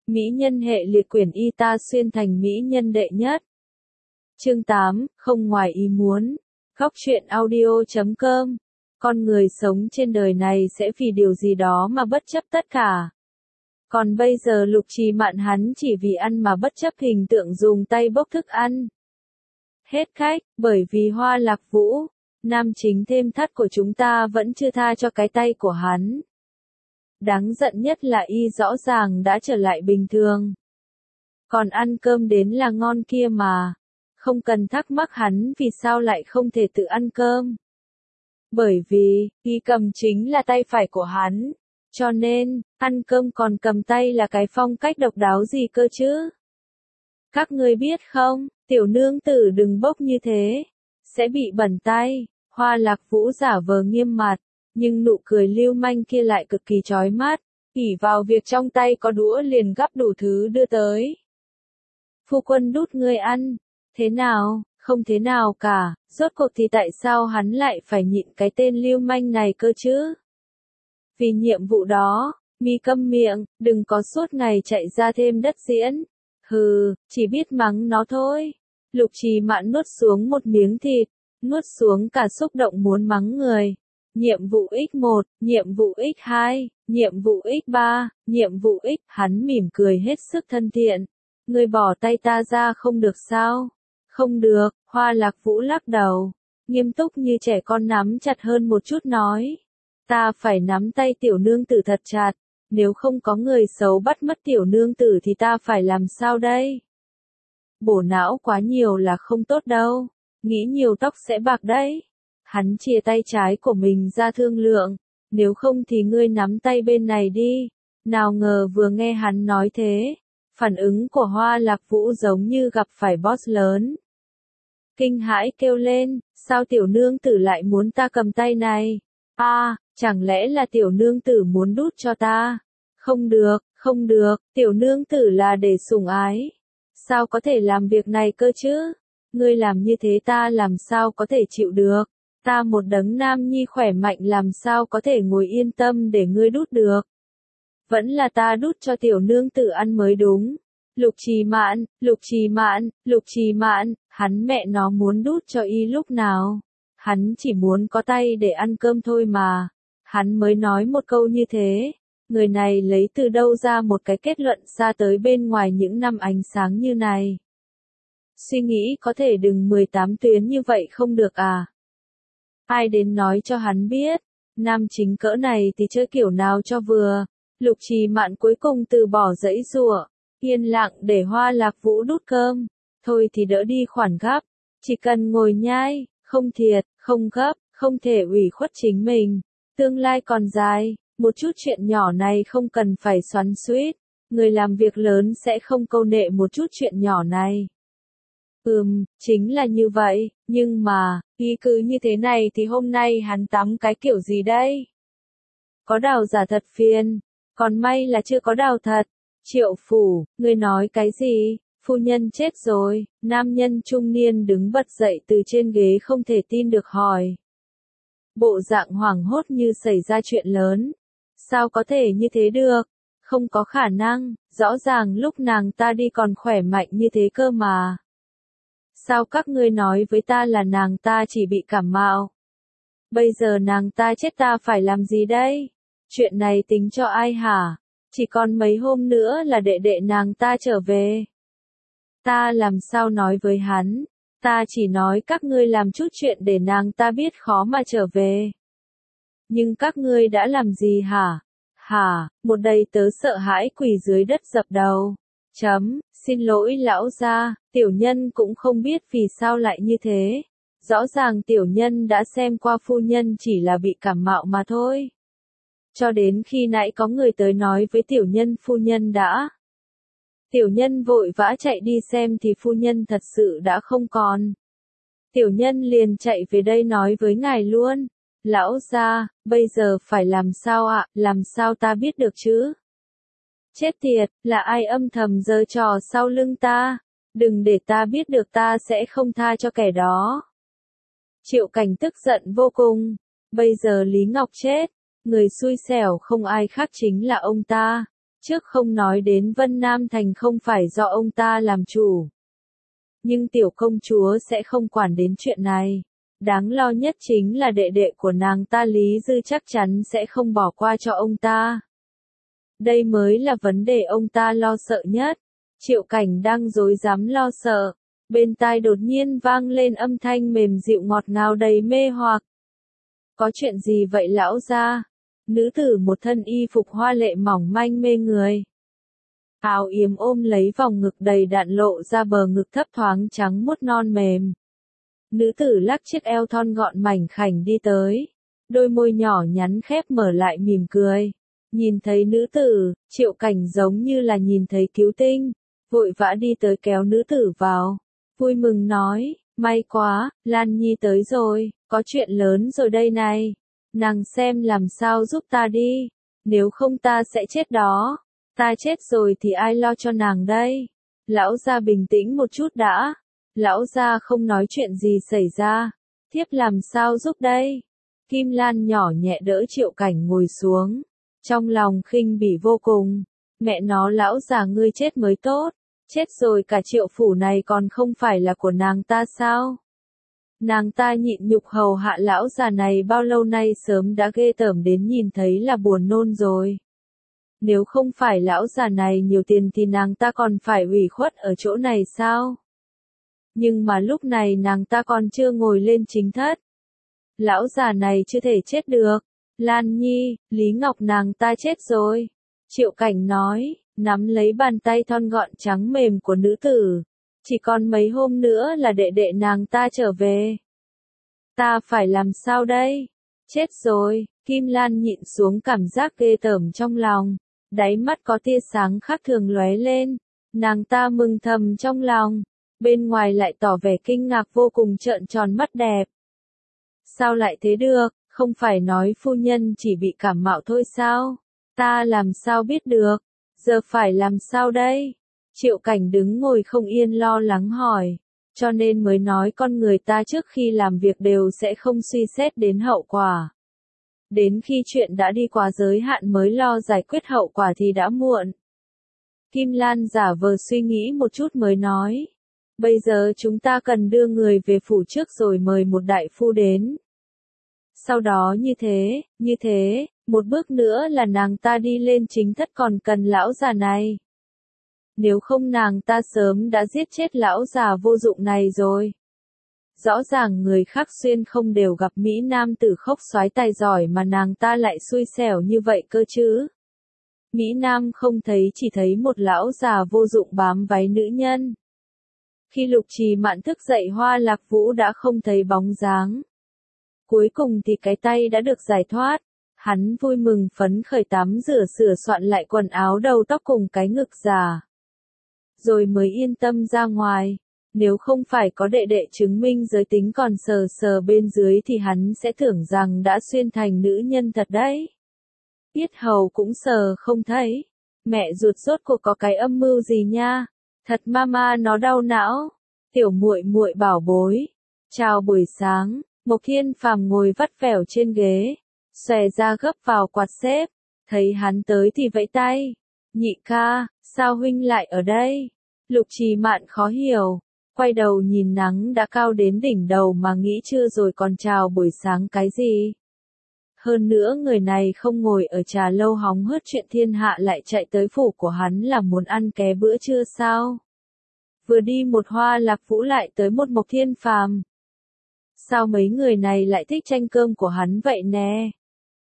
Mỹ nhân hệ liệt quyển y ta xuyên thành mỹ nhân đệ nhất. Chương 8, không ngoài ý muốn. Góc truyện audio.com. Con người sống trên đời này sẽ vì điều gì đó mà bất chấp tất cả. Còn bây giờ Lục Trì Mạn hắn chỉ vì ăn mà bất chấp hình tượng dùng tay bốc thức ăn. Hết khách, bởi vì Hoa Lạc Vũ, nam chính thêm thắt của chúng ta vẫn chưa tha cho cái tay của hắn. Đáng giận nhất là y rõ ràng đã trở lại bình thường. Còn ăn cơm đến là ngon kia mà. Không cần thắc mắc hắn vì sao lại không thể tự ăn cơm. Bởi vì, y cầm chính là tay phải của hắn. Cho nên, ăn cơm còn cầm tay là cái phong cách độc đáo gì cơ chứ? Các ngươi biết không, tiểu nương tử đừng bốc như thế. Sẽ bị bẩn tay. Hoa Lạc Vũ giả vờ nghiêm mặt. Nhưng nụ cười lưu manh kia lại cực kỳ chói mắt, ỷ vào việc trong tay có đũa liền gắp đủ thứ đưa tới. Phu quân đút ngươi ăn, thế nào, không thế nào cả, rốt cuộc thì tại sao hắn lại phải nhịn cái tên lưu manh này cơ chứ? Vì nhiệm vụ đó, mi câm miệng, đừng có suốt ngày chạy ra thêm đất diễn. Hừ, chỉ biết mắng nó thôi. Lục Trì Mạn nuốt xuống một miếng thịt, nuốt xuống cả xúc động muốn mắng người. Nhiệm vụ X1, nhiệm vụ X2, nhiệm vụ X3, nhiệm vụ X, hắn mỉm cười hết sức thân thiện. Ngươi bỏ tay ta ra không được sao? Không được, Hoa Lạc Vũ lắc đầu. Nghiêm túc như trẻ con nắm chặt hơn một chút nói. Ta phải nắm tay tiểu nương tử thật chặt. Nếu không có người xấu bắt mất tiểu nương tử thì ta phải làm sao đây? Bổ não quá nhiều là không tốt đâu. Nghĩ nhiều tóc sẽ bạc đấy. Hắn chia tay trái của mình ra thương lượng, nếu không thì ngươi nắm tay bên này đi. Nào ngờ vừa nghe hắn nói thế, phản ứng của Hoa Lạc Vũ giống như gặp phải boss lớn. Kinh hãi kêu lên, sao tiểu nương tử lại muốn ta cầm tay này? Chẳng lẽ là tiểu nương tử muốn đút cho ta? Không được, không được, tiểu nương tử là để sủng ái. Sao có thể làm việc này cơ chứ? Ngươi làm như thế ta làm sao có thể chịu được? Ta một đấng nam nhi khỏe mạnh làm sao có thể ngồi yên tâm để ngươi đút được. Vẫn là ta đút cho tiểu nương tử ăn mới đúng. Lục Trì Mạn, Lục Trì Mạn, Lục Trì Mạn, hắn mẹ nó muốn đút cho y lúc nào. Hắn chỉ muốn có tay để ăn cơm thôi mà. Hắn mới nói một câu như thế. Người này lấy từ đâu ra một cái kết luận xa tới bên ngoài những năm ánh sáng như này. Suy nghĩ có thể đừng 18 tuyến như vậy không được à? Ai đến nói cho hắn biết, nam chính cỡ này thì chơi kiểu nào cho vừa. Lục Trì Mạn cuối cùng từ bỏ giãy giụa, yên lặng để Hoa Lạc Vũ đút cơm. Thôi thì đỡ đi khoản gấp, chỉ cần ngồi nhai, không thiệt, không gấp, không thể ủy khuất chính mình. Tương lai còn dài, một chút chuyện nhỏ này không cần phải xoắn xuýt. Người làm việc lớn sẽ không câu nệ một chút chuyện nhỏ này. Chính là như vậy, nhưng mà, y cứ như thế này thì hôm nay hắn tắm cái kiểu gì đây? Có đào giả thật phiền, còn may là chưa có đào thật. Triệu Phủ, ngươi nói cái gì? Phu nhân chết rồi, nam nhân trung niên đứng bật dậy từ trên ghế không thể tin được hỏi. Bộ dạng hoảng hốt như xảy ra chuyện lớn. Sao có thể như thế được? Không có khả năng, rõ ràng lúc nàng ta đi còn khỏe mạnh như thế cơ mà. Sao các ngươi nói với ta là nàng ta chỉ bị cảm mạo? Bây giờ nàng ta chết ta phải làm gì đây? Chuyện này tính cho ai hả? Chỉ còn mấy hôm nữa là đệ đệ nàng ta trở về. Ta làm sao nói với hắn? Ta chỉ nói các ngươi làm chút chuyện để nàng ta biết khó mà trở về. Nhưng các ngươi đã làm gì hả? Một đầy tớ sợ hãi quỳ dưới đất dập đầu. Xin lỗi lão gia, tiểu nhân cũng không biết vì sao lại như thế. Rõ ràng tiểu nhân đã xem qua phu nhân chỉ là bị cảm mạo mà thôi. Cho đến khi nãy có người tới nói với tiểu nhân phu nhân đã. Tiểu nhân vội vã chạy đi xem thì phu nhân thật sự đã không còn. Tiểu nhân liền chạy về đây nói với ngài luôn. Lão gia, bây giờ phải làm sao ạ, làm sao ta biết được chứ? Chết tiệt, là ai âm thầm giở trò sau lưng ta? Đừng để ta biết được ta sẽ không tha cho kẻ đó. Triệu Cảnh tức giận vô cùng. Bây giờ Lý Ngọc chết, người xui xẻo không ai khác chính là ông ta. Trước không nói đến Vân Nam Thành không phải do ông ta làm chủ. Nhưng tiểu công chúa sẽ không quản đến chuyện này. Đáng lo nhất chính là đệ đệ của nàng ta Lý Dư chắc chắn sẽ không bỏ qua cho ông ta. Đây mới là vấn đề ông ta lo sợ nhất. Triệu Cảnh đang rối rắm lo sợ. Bên tai đột nhiên vang lên âm thanh mềm dịu ngọt ngào đầy mê hoặc. Có chuyện gì vậy lão gia? Nữ tử một thân y phục hoa lệ mỏng manh mê người. Áo yếm ôm lấy vòng ngực đầy đặn lộ ra bờ ngực thấp thoáng trắng muốt non mềm. Nữ tử lắc chiếc eo thon gọn mảnh khảnh đi tới. Đôi môi nhỏ nhắn khép mở lại mỉm cười. Nhìn thấy nữ tử, Triệu Cảnh giống như là nhìn thấy cứu tinh. Vội vã đi tới kéo nữ tử vào. Vui mừng nói, may quá, Lan Nhi tới rồi, có chuyện lớn rồi đây này. Nàng xem làm sao giúp ta đi. Nếu không ta sẽ chết đó. Ta chết rồi thì ai lo cho nàng đây? Lão gia bình tĩnh một chút đã. Lão gia không nói chuyện gì xảy ra. Thiếp làm sao giúp đây? Kim Lan nhỏ nhẹ đỡ Triệu Cảnh ngồi xuống. Trong lòng khinh bỉ vô cùng. Mẹ nó lão già ngươi chết mới tốt. Chết rồi cả Triệu phủ này còn không phải là của nàng ta sao? Nàng ta nhịn nhục hầu hạ lão già này bao lâu nay sớm đã ghê tởm đến nhìn thấy là buồn nôn rồi. Nếu không phải lão già này nhiều tiền thì nàng ta còn phải ủy khuất ở chỗ này sao? Nhưng mà lúc này nàng ta còn chưa ngồi lên chính thất. Lão già này chưa thể chết được. Lan Nhi, Lý Ngọc nàng ta chết rồi. Triệu Cảnh nói, nắm lấy bàn tay thon gọn trắng mềm của nữ tử. Chỉ còn mấy hôm nữa là đệ đệ nàng ta trở về. Ta phải làm sao đây? Chết rồi, Kim Lan nhịn xuống cảm giác ghê tởm trong lòng. Đáy mắt có tia sáng khác thường lóe lên. Nàng ta mừng thầm trong lòng. Bên ngoài lại tỏ vẻ kinh ngạc vô cùng trợn tròn mắt đẹp. Sao lại thế được, không phải nói phu nhân chỉ bị cảm mạo thôi sao? Ta làm sao biết được? Giờ phải làm sao đây? Triệu Cảnh đứng ngồi không yên lo lắng hỏi. Cho nên mới nói con người ta trước khi làm việc đều sẽ không suy xét đến hậu quả. Đến khi chuyện đã đi quá giới hạn mới lo giải quyết hậu quả thì đã muộn. Kim Lan giả vờ suy nghĩ một chút mới nói. Bây giờ chúng ta cần đưa người về phủ trước rồi mời một đại phu đến. Sau đó như thế, một bước nữa là nàng ta đi lên chính thất còn cần lão già này. Nếu không nàng ta sớm đã giết chết lão già vô dụng này rồi. Rõ ràng người khác xuyên không đều gặp Mỹ Nam tử khốc soái tài giỏi mà nàng ta lại xui xẻo như vậy cơ chứ. Mỹ Nam không thấy chỉ thấy một lão già vô dụng bám váy nữ nhân. Khi Lục Trì Mạn thức dậy Hoa Lạc Vũ đã không thấy bóng dáng. Cuối cùng thì cái tay đã được giải thoát. Hắn vui mừng phấn khởi tắm rửa sửa soạn lại quần áo đầu tóc cùng cái ngực già. Rồi mới yên tâm ra ngoài. Nếu không phải có đệ đệ chứng minh giới tính còn sờ sờ bên dưới thì hắn sẽ tưởng rằng đã xuyên thành nữ nhân thật đấy. Yết hầu cũng sờ không thấy. Mẹ ruột rốt cuộc có cái âm mưu gì nha? Thật mama nó đau não. Tiểu muội muội bảo bối. Chào buổi sáng. Mộc Thiên Phàm ngồi vắt vẻo trên ghế, xòe ra gấp vào quạt xếp, thấy hắn tới thì vẫy tay. Nhị ca, sao huynh lại ở đây? Lục Trì Mạn khó hiểu, quay đầu nhìn nắng đã cao đến đỉnh đầu mà nghĩ chưa rồi còn chào buổi sáng cái gì. Hơn nữa người này không ngồi ở trà lâu hóng hớt chuyện thiên hạ lại chạy tới phủ của hắn là muốn ăn ké bữa trưa sao? Vừa đi một Hoa Lạc Vũ lại tới một Mộc Thiên Phàm. Sao mấy người này lại thích tranh cơm của hắn vậy nè?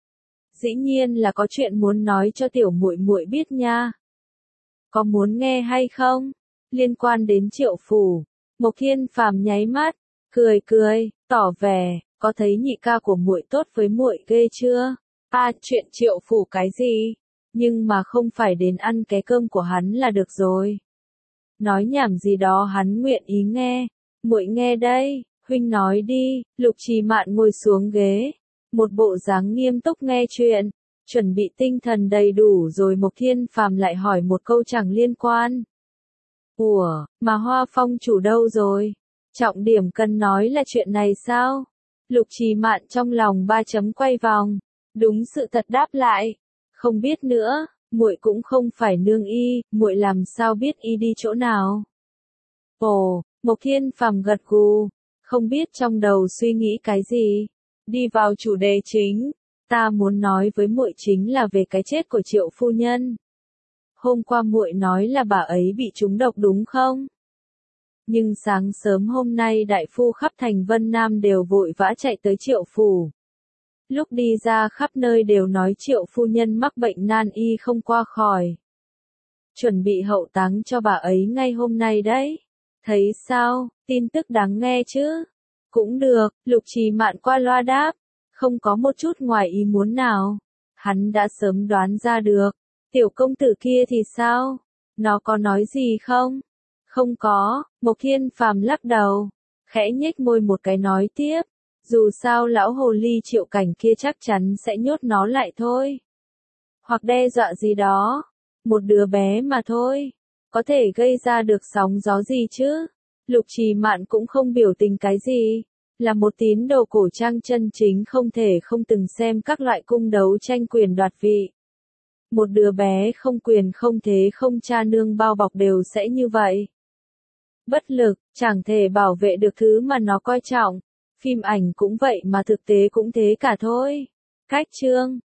Dĩ nhiên là có chuyện muốn nói cho tiểu muội muội biết nha. Có muốn nghe hay không? Liên quan đến Triệu phủ. Mộc Thiên Phàm nháy mắt, cười, tỏ vẻ, có thấy nhị ca của muội tốt với muội ghê chưa? Chuyện Triệu phủ cái gì? Nhưng mà không phải đến ăn cái cơm của hắn là được rồi. Nói nhảm gì đó hắn nguyện ý nghe. Muội nghe đây. Huynh nói đi. Lục Trì Mạn ngồi xuống ghế, một bộ dáng nghiêm túc nghe chuyện, chuẩn bị tinh thần đầy đủ rồi Mộc Thiên Phàm lại hỏi một câu chẳng liên quan. Ủa, mà Hoa Phong chủ đâu rồi? Trọng điểm cần nói là chuyện này sao? Lục Trì Mạn trong lòng ba chấm quay vòng, đúng sự thật đáp lại. Không biết nữa, muội cũng không phải nương y, muội làm sao biết y đi chỗ nào? Ồ, Mộc Thiên Phàm gật gù, không biết trong đầu suy nghĩ cái gì. Đi vào chủ đề chính, ta muốn nói với muội chính là về cái chết của Triệu phu nhân. Hôm qua muội nói là bà ấy bị trúng độc đúng không? Nhưng sáng sớm hôm nay đại phu khắp thành Vân Nam đều vội vã chạy tới Triệu phủ. Lúc đi ra khắp nơi đều nói Triệu phu nhân mắc bệnh nan y không qua khỏi. Chuẩn bị hậu táng cho bà ấy ngay hôm nay đấy. Thấy sao, tin tức đáng nghe chứ? Cũng được, Lục Trì Mạn qua loa đáp. Không có một chút ngoài ý muốn nào. Hắn đã sớm đoán ra được. Tiểu công tử kia thì sao? Nó có nói gì không? Không có, Mộc Thiên Phàm lắc đầu. Khẽ nhếch môi một cái nói tiếp. Dù sao lão hồ ly Triệu Cảnh kia chắc chắn sẽ nhốt nó lại thôi. Hoặc đe dọa gì đó. Một đứa bé mà thôi. Có thể gây ra được sóng gió gì chứ? Lục Trì Mạn cũng không biểu tình cái gì. Là một tín đồ cổ trang chân chính không thể không từng xem các loại cung đấu tranh quyền đoạt vị. Một đứa bé không quyền không thế không cha nương bao bọc đều sẽ như vậy. Bất lực, chẳng thể bảo vệ được thứ mà nó coi trọng. Phim ảnh cũng vậy mà thực tế cũng thế cả thôi. Cách chương